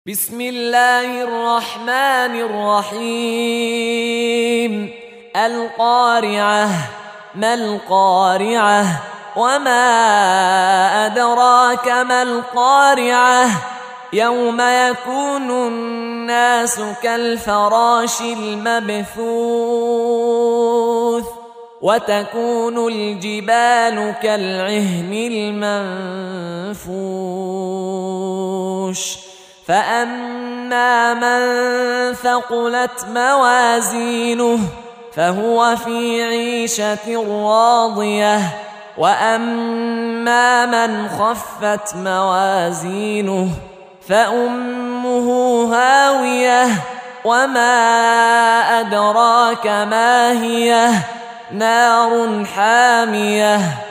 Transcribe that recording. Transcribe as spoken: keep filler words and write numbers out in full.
بسم الله الرحمن الرحيم. القارعة. ما القارعة؟ وما أدراك ما القارعة؟ يوم يكون الناس كالفراش المبثوث وتكون الجبال كالعهن المنفوش. فأما من ثقلت موازينه فهو في عيشة راضية، وأما من خفت موازينه فأمه هاوية، وما أدراك ما هي؟ نار حامية.